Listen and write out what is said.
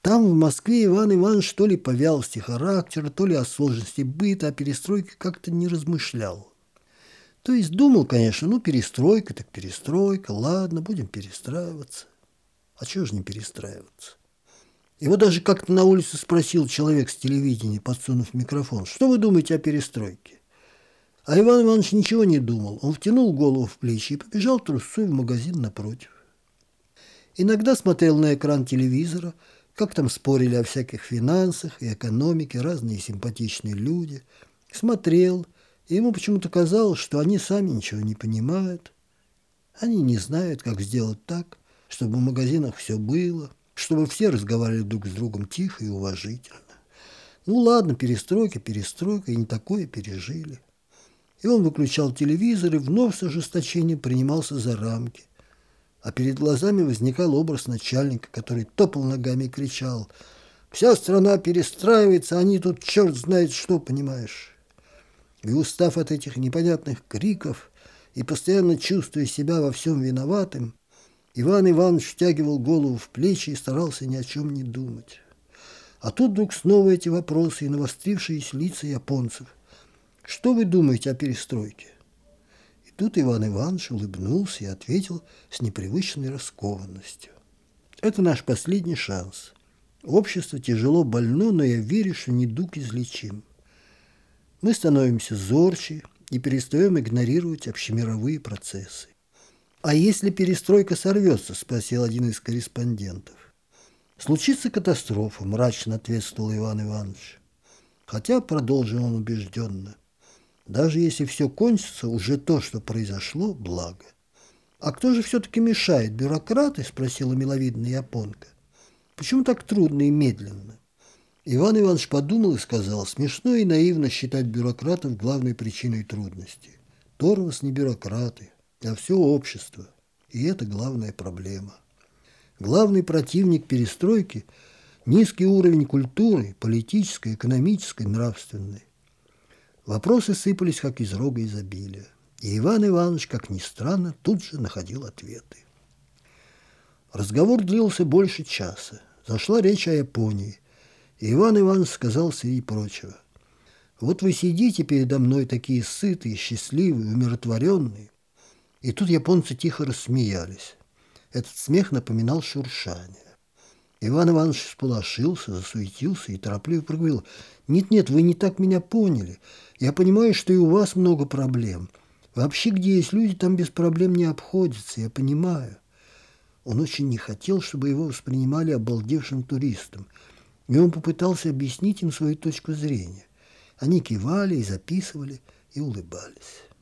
Там, в Москве, Иван Иванович то ли по вялости характера, то ли о сложности быта, о перестройке как-то не размышлял. То есть думал, конечно, ну, перестройка, так перестройка, ладно, будем перестраиваться. А чего же не перестраиваться? Его даже как-то на улице спросил человек с телевидения, подсунув микрофон: что вы думаете о перестройке? А Иван Иванович ничего не думал. Он втянул голову в плечи и побежал трусцой в магазин напротив. Иногда смотрел на экран телевизора, как там спорили о всяких финансах и экономике разные симпатичные люди. Смотрел, и ему почему-то казалось, что они сами ничего не понимают. Они не знают, как сделать так, чтобы в магазинах все было, чтобы все разговаривали друг с другом тихо и уважительно. Ну ладно, перестройка, и не такое пережили. И он выключал телевизор и вновь с ожесточением принимался за рамки. А перед глазами возникал образ начальника, который топал ногами и кричал: «Вся страна перестраивается, они тут черт знает что, понимаешь». И устав от этих непонятных криков и постоянно чувствуя себя во всем виноватым, Иван Иванович втягивал голову в плечи и старался ни о чем не думать. А тут вдруг снова эти вопросы и навострившиеся лица японцев. «Что вы думаете о перестройке?» И тут Иван Иванович улыбнулся и ответил с непривычной раскованностью: «Это наш последний шанс. Общество тяжело больно, но я верю, что недуг излечим. Мы становимся зорче и перестаем игнорировать общемировые процессы». «А если перестройка сорвется?» – спросил один из корреспондентов. «Случится катастрофа», – мрачно ответствовал Иван Иванович. Хотя, продолжил он убежденно, даже если все кончится, уже то, что произошло, благо. «А кто же все-таки мешает? Бюрократы?» – спросила миловидная японка. «Почему так трудно и медленно?» Иван Иванович подумал и сказал: смешно и наивно считать бюрократов главной причиной трудностей. Тормоз не бюрократы, а все общество. И это главная проблема. Главный противник перестройки – низкий уровень культуры, политической, экономической, нравственной. Вопросы сыпались, как из рога изобилия. И Иван Иванович, как ни странно, тут же находил ответы. Разговор длился больше часа. Зашла речь о Японии. И Иван Иванович сказал среди прочего: «Вот вы сидите передо мной такие сытые, счастливые, умиротворенные». И тут японцы тихо рассмеялись. Этот смех напоминал шуршание. Иван Иванович всполошился, засуетился и торопливо проговорил: «Нет, вы не так меня поняли. Я понимаю, что и у вас много проблем. Вообще, где есть люди, там без проблем не обходится, я понимаю». Он очень не хотел, чтобы его воспринимали обалдевшим туристом, и он попытался объяснить им свою точку зрения. Они кивали и записывали, и улыбались.